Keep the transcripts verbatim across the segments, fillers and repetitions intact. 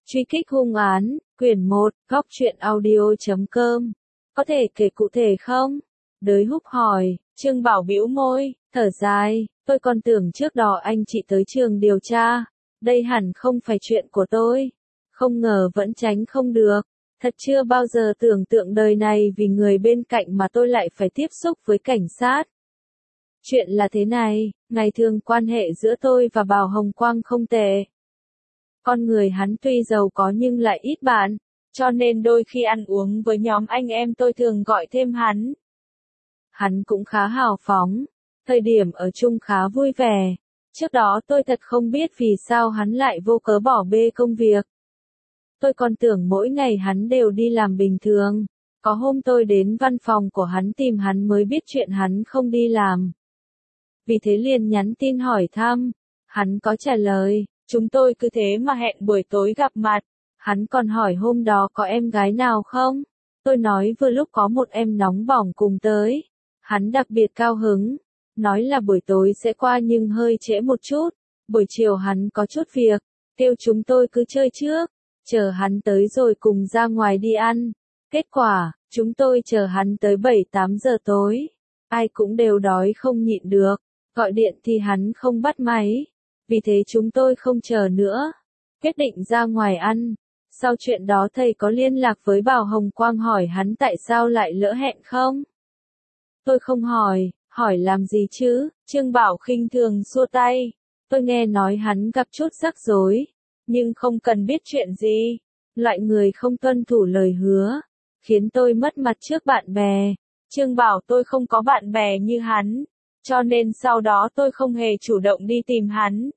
Truy kích hung án, quyển một, góc truyện audio chấm com. Có thể kể cụ thể không? Đới Húc hỏi, Trương Bảo bĩu môi, thở dài, tôi còn tưởng trước đó anh chị tới trường điều tra. Đây hẳn không phải chuyện của tôi. Không ngờ vẫn tránh không được. Thật chưa bao giờ tưởng tượng đời này vì người bên cạnh mà tôi lại phải tiếp xúc với cảnh sát. Chuyện là thế này, ngày thường quan hệ giữa tôi và Bảo Hồng Quang không tệ. Con người hắn tuy giàu có nhưng lại ít bạn, cho nên đôi khi ăn uống với nhóm anh em tôi thường gọi thêm hắn. Hắn cũng khá hào phóng, thời điểm ở chung khá vui vẻ. Trước đó tôi thật không biết vì sao hắn lại vô cớ bỏ bê công việc. Tôi còn tưởng mỗi ngày hắn đều đi làm bình thường. Có hôm tôi đến văn phòng của hắn tìm hắn mới biết chuyện hắn không đi làm. Vì thế liền nhắn tin hỏi thăm. Hắn có trả lời, chúng tôi cứ thế mà hẹn buổi tối gặp mặt. Hắn còn hỏi hôm đó có em gái nào không? Tôi nói vừa lúc có một em nóng bỏng cùng tới. Hắn đặc biệt cao hứng. Nói là buổi tối sẽ qua nhưng hơi trễ một chút. Buổi chiều hắn có chút việc. Kêu chúng tôi cứ chơi trước. Chờ hắn tới rồi cùng ra ngoài đi ăn. Kết quả, chúng tôi chờ hắn tới bảy tám giờ tối. Ai cũng đều đói không nhịn được. Gọi điện thì hắn không bắt máy. Vì thế chúng tôi không chờ nữa. Quyết định ra ngoài ăn. Sau chuyện đó thầy có liên lạc với Bảo Hồng Quang hỏi hắn tại sao lại lỡ hẹn không? Tôi không hỏi, hỏi làm gì chứ? Trương Bảo khinh thường xua tay. Tôi nghe nói hắn gặp chút rắc rối. Nhưng không cần biết chuyện gì. Loại người không tuân thủ lời hứa. Khiến tôi mất mặt trước bạn bè. Trương Bảo tôi không có bạn bè như hắn. Cho nên sau đó tôi không hề chủ động đi tìm hắn.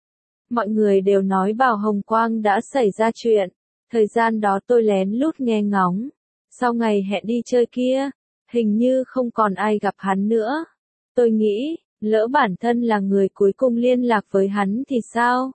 Mọi người đều nói Bảo Hồng Quang đã xảy ra chuyện. Thời gian đó tôi lén lút nghe ngóng. Sau ngày hẹn đi chơi kia, hình như không còn ai gặp hắn nữa. Tôi nghĩ, lỡ bản thân là người cuối cùng liên lạc với hắn thì sao?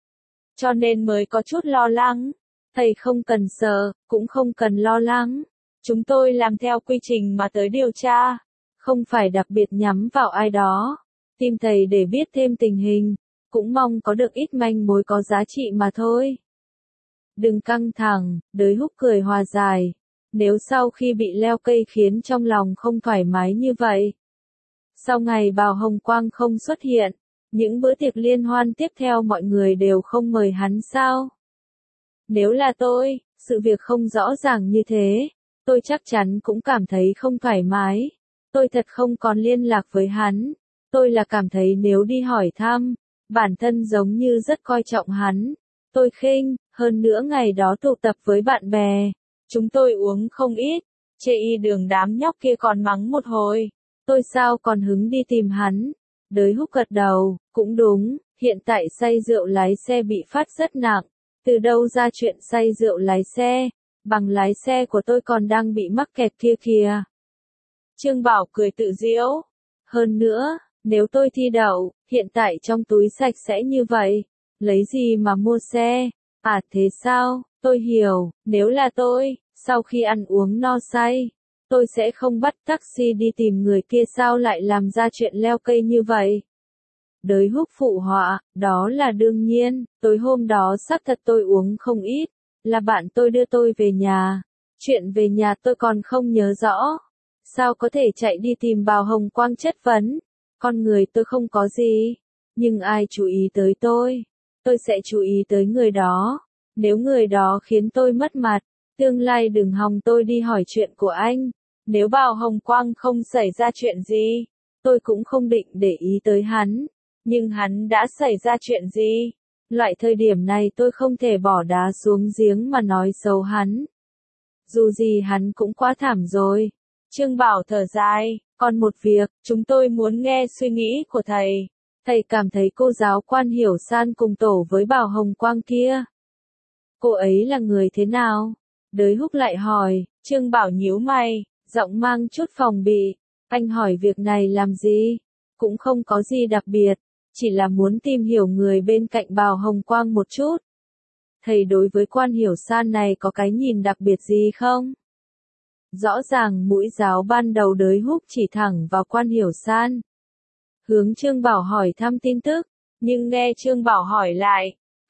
Cho nên mới có chút lo lắng. Thầy không cần sợ, cũng không cần lo lắng. Chúng tôi làm theo quy trình mà tới điều tra. Không phải đặc biệt nhắm vào ai đó. Tìm thầy để biết thêm tình hình. Cũng mong có được ít manh mối có giá trị mà thôi. Đừng căng thẳng, Đới Húc cười hòa giải. Nếu sau khi bị leo cây khiến trong lòng không thoải mái như vậy. Sau ngày Bảo Hồng Quang không xuất hiện, những bữa tiệc liên hoan tiếp theo mọi người đều không mời hắn sao? Nếu là tôi, sự việc không rõ ràng như thế, tôi chắc chắn cũng cảm thấy không thoải mái. Tôi thật không còn liên lạc với hắn. Tôi là cảm thấy nếu đi hỏi thăm, bản thân giống như rất coi trọng hắn. Tôi khinh, hơn nữa ngày đó tụ tập với bạn bè. Chúng tôi uống không ít, chê y đường đám nhóc kia còn mắng một hồi. Tôi sao còn hứng đi tìm hắn. Đới Húc gật đầu, cũng đúng, hiện tại say rượu lái xe bị phát rất nặng. Từ đâu ra chuyện say rượu lái xe, bằng lái xe của tôi còn đang bị mắc kẹt kia kìa. Trương Bảo cười tự giễu. Hơn nữa, nếu tôi thi đậu, hiện tại trong túi sạch sẽ như vậy, lấy gì mà mua xe? À thế sao, tôi hiểu, nếu là tôi, sau khi ăn uống no say, tôi sẽ không bắt taxi đi tìm người kia sao lại làm ra chuyện leo cây như vậy. Đới Húc phụ họa, đó là đương nhiên, tối hôm đó xác thật tôi uống không ít, là bạn tôi đưa tôi về nhà. Chuyện về nhà tôi còn không nhớ rõ. Sao có thể chạy đi tìm Bảo Hồng Quang chất vấn? Con người tôi không có gì. Nhưng ai chú ý tới tôi? Tôi sẽ chú ý tới người đó. Nếu người đó khiến tôi mất mặt, tương lai đừng hòng tôi đi hỏi chuyện của anh. Nếu Bảo Hồng Quang không xảy ra chuyện gì, tôi cũng không định để ý tới hắn. Nhưng hắn đã xảy ra chuyện gì? Loại thời điểm này tôi không thể bỏ đá xuống giếng mà nói xấu hắn. Dù gì hắn cũng quá thảm rồi. Trương Bảo thở dài, còn một việc, chúng tôi muốn nghe suy nghĩ của thầy. Thầy cảm thấy cô giáo Quan Hiểu San cùng tổ với Bảo Hồng Quang kia. Cô ấy là người thế nào? Đới Húc lại hỏi, Trương Bảo nhíu mày, giọng mang chút phòng bị. Anh hỏi việc này làm gì? Cũng không có gì đặc biệt, chỉ là muốn tìm hiểu người bên cạnh Bảo Hồng Quang một chút. Thầy đối với Quan Hiểu San này có cái nhìn đặc biệt gì không? Rõ ràng mũi giáo ban đầu Đới Húc chỉ thẳng vào Quan Hiểu San. Hướng Trương Bảo hỏi thăm tin tức, nhưng nghe Trương Bảo hỏi lại,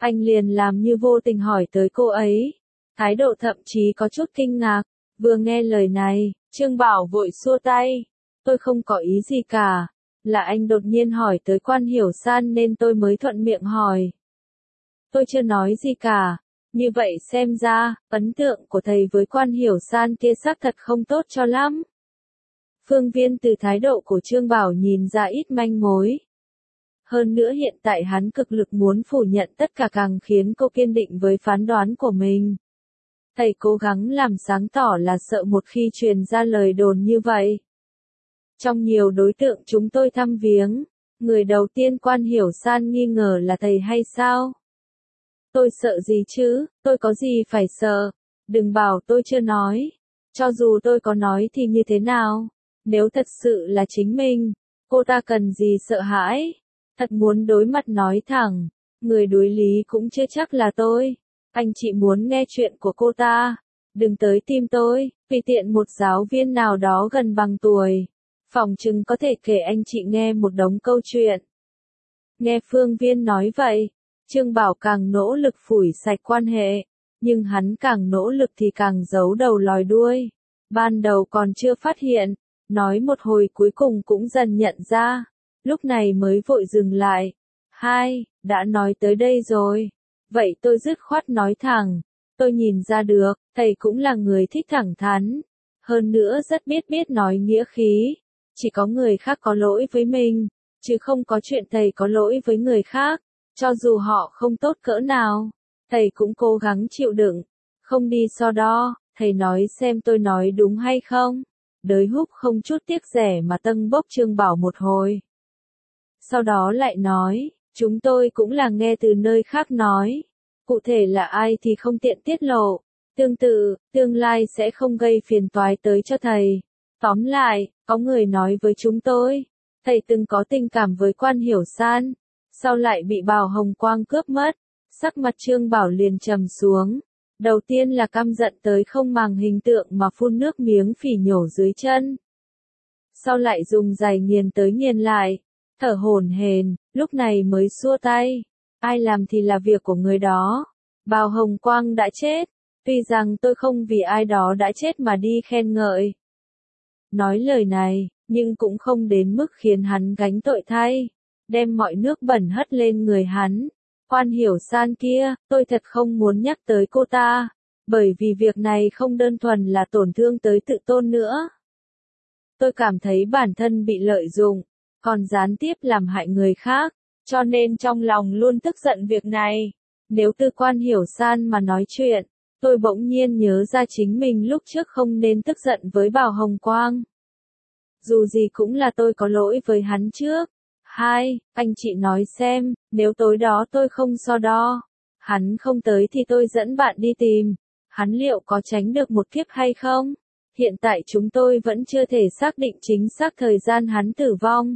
Anh liền làm như vô tình hỏi tới cô ấy. Thái độ thậm chí có chút kinh ngạc. Vừa nghe lời này, Trương Bảo vội xua tay. Tôi không có ý gì cả. Là anh đột nhiên hỏi tới Quan Hiểu San nên tôi mới thuận miệng hỏi. Tôi chưa nói gì cả. Như vậy xem ra, ấn tượng của thầy với Quan Hiểu San kia xác thật không tốt cho lắm. Phương Viên từ thái độ của Trương Bảo nhìn ra ít manh mối. Hơn nữa hiện tại hắn cực lực muốn phủ nhận tất cả càng khiến cô kiên định với phán đoán của mình. Thầy cố gắng làm sáng tỏ là sợ một khi truyền ra lời đồn như vậy. Trong nhiều đối tượng chúng tôi thăm viếng, người đầu tiên Quan Hiểu San nghi ngờ là thầy hay sao? Tôi sợ gì chứ, tôi có gì phải sợ, đừng bảo tôi chưa nói. Cho dù tôi có nói thì như thế nào, nếu thật sự là chính mình, cô ta cần gì sợ hãi, thật muốn đối mặt nói thẳng, người đối lý cũng chưa chắc là tôi. Anh chị muốn nghe chuyện của cô ta, đừng tới tìm tôi, tùy tiện một giáo viên nào đó gần bằng tuổi. Phòng chừng có thể kể anh chị nghe một đống câu chuyện. Nghe Phương Viên nói vậy, Trương Bảo càng nỗ lực phủi sạch quan hệ, nhưng hắn càng nỗ lực thì càng giấu đầu lòi đuôi. Ban đầu còn chưa phát hiện, nói một hồi cuối cùng cũng dần nhận ra, lúc này mới vội dừng lại. Hai, đã nói tới đây rồi, vậy tôi dứt khoát nói thẳng, tôi nhìn ra được, thầy cũng là người thích thẳng thắn, hơn nữa rất biết biết nói nghĩa khí, chỉ có người khác có lỗi với mình, chứ không có chuyện thầy có lỗi với người khác. Cho dù họ không tốt cỡ nào, thầy cũng cố gắng chịu đựng, không đi so đo, thầy nói xem tôi nói đúng hay không. Đới Húc không chút tiếc rẻ mà tâng bốc Trương Bảo một hồi. Sau đó lại nói, chúng tôi cũng là nghe từ nơi khác nói, cụ thể là ai thì không tiện tiết lộ, tương tự, tương lai sẽ không gây phiền toái tới cho thầy. Tóm lại, có người nói với chúng tôi, thầy từng có tình cảm với Quan Hiểu San. Sau lại bị Bào Hồng Quang cướp mất, sắc mặt Trương Bảo liền trầm xuống. Đầu tiên là căm giận tới không màng hình tượng mà phun nước miếng phỉ nhổ dưới chân. Sau lại dùng giày nghiền tới nghiền lại, thở hổn hển, lúc này mới xua tay. Ai làm thì là việc của người đó. Bào Hồng Quang đã chết, tuy rằng tôi không vì ai đó đã chết mà đi khen ngợi. Nói lời này, nhưng cũng không đến mức khiến hắn gánh tội thay. Đem mọi nước bẩn hất lên người hắn. Quan Hiểu San kia, tôi thật không muốn nhắc tới cô ta, bởi vì việc này không đơn thuần là tổn thương tới tự tôn nữa. Tôi cảm thấy bản thân bị lợi dụng, còn gián tiếp làm hại người khác, cho nên trong lòng luôn tức giận việc này. Nếu từ Quan Hiểu San mà nói chuyện, tôi bỗng nhiên nhớ ra chính mình lúc trước không nên tức giận với Bào Hồng Quang. Dù gì cũng là tôi có lỗi với hắn trước. Hai, anh chị nói xem, nếu tối đó tôi không so đo, hắn không tới thì tôi dẫn bạn đi tìm, hắn liệu có tránh được một kiếp hay không? Hiện tại chúng tôi vẫn chưa thể xác định chính xác thời gian hắn tử vong.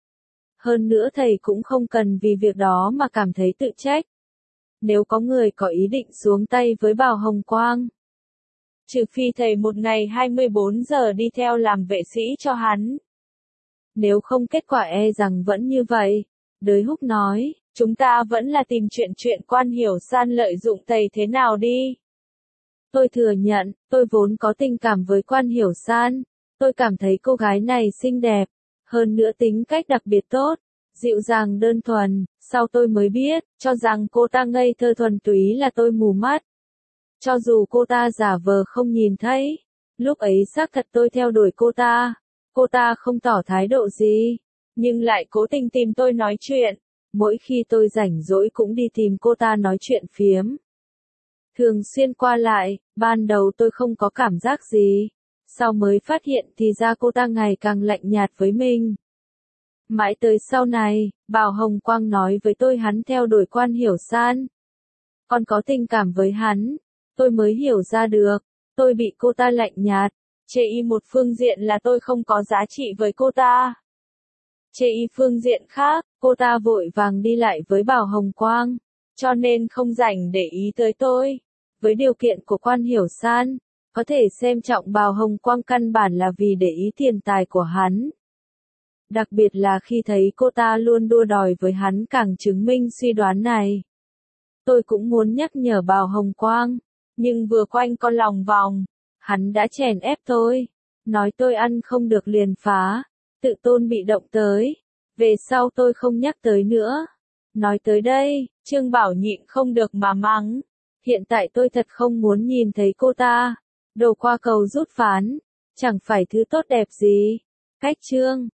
Hơn nữa thầy cũng không cần vì việc đó mà cảm thấy tự trách. Nếu có người có ý định xuống tay với Bào Hồng Quang, trừ phi thầy một ngày hai mươi bốn giờ đi theo làm vệ sĩ cho hắn. Nếu không kết quả e rằng vẫn như vậy. Đới Húc nói, chúng ta vẫn là tìm chuyện chuyện Quan Hiểu San lợi dụng thầy thế nào đi. Tôi thừa nhận, tôi vốn có tình cảm với Quan Hiểu San. Tôi cảm thấy cô gái này xinh đẹp, hơn nữa tính cách đặc biệt tốt, dịu dàng đơn thuần. Sau tôi mới biết, cho rằng cô ta ngây thơ thuần túy là tôi mù mắt. Cho dù cô ta giả vờ không nhìn thấy, lúc ấy xác thật tôi theo đuổi cô ta. Cô ta không tỏ thái độ gì, nhưng lại cố tình tìm tôi nói chuyện. Mỗi khi tôi rảnh rỗi cũng đi tìm cô ta nói chuyện phiếm. Thường xuyên qua lại, ban đầu tôi không có cảm giác gì. Sau mới phát hiện thì ra cô ta ngày càng lạnh nhạt với mình. Mãi tới sau này, Bào Hồng Quang nói với tôi hắn theo đuổi Quan Hiểu San. Còn có tình cảm với hắn, tôi mới hiểu ra được, tôi bị cô ta lạnh nhạt. Chê y một phương diện là tôi không có giá trị với cô ta. Chê y phương diện khác, cô ta vội vàng đi lại với Bào Hồng Quang, cho nên không rảnh để ý tới tôi. Với điều kiện của Quan Hiểu San, có thể xem trọng Bào Hồng Quang căn bản là vì để ý tiền tài của hắn. Đặc biệt là khi thấy cô ta luôn đua đòi với hắn càng chứng minh suy đoán này. Tôi cũng muốn nhắc nhở Bào Hồng Quang, nhưng vừa quanh con lòng vòng, hắn đã chèn ép tôi, nói tôi ăn không được liền phá, tự tôn bị động tới, về sau tôi không nhắc tới nữa. Nói tới đây, Trương Bảo nhịn không được mà mắng, hiện tại tôi thật không muốn nhìn thấy cô ta, đồ qua cầu rút ván, chẳng phải thứ tốt đẹp gì. Cách Trương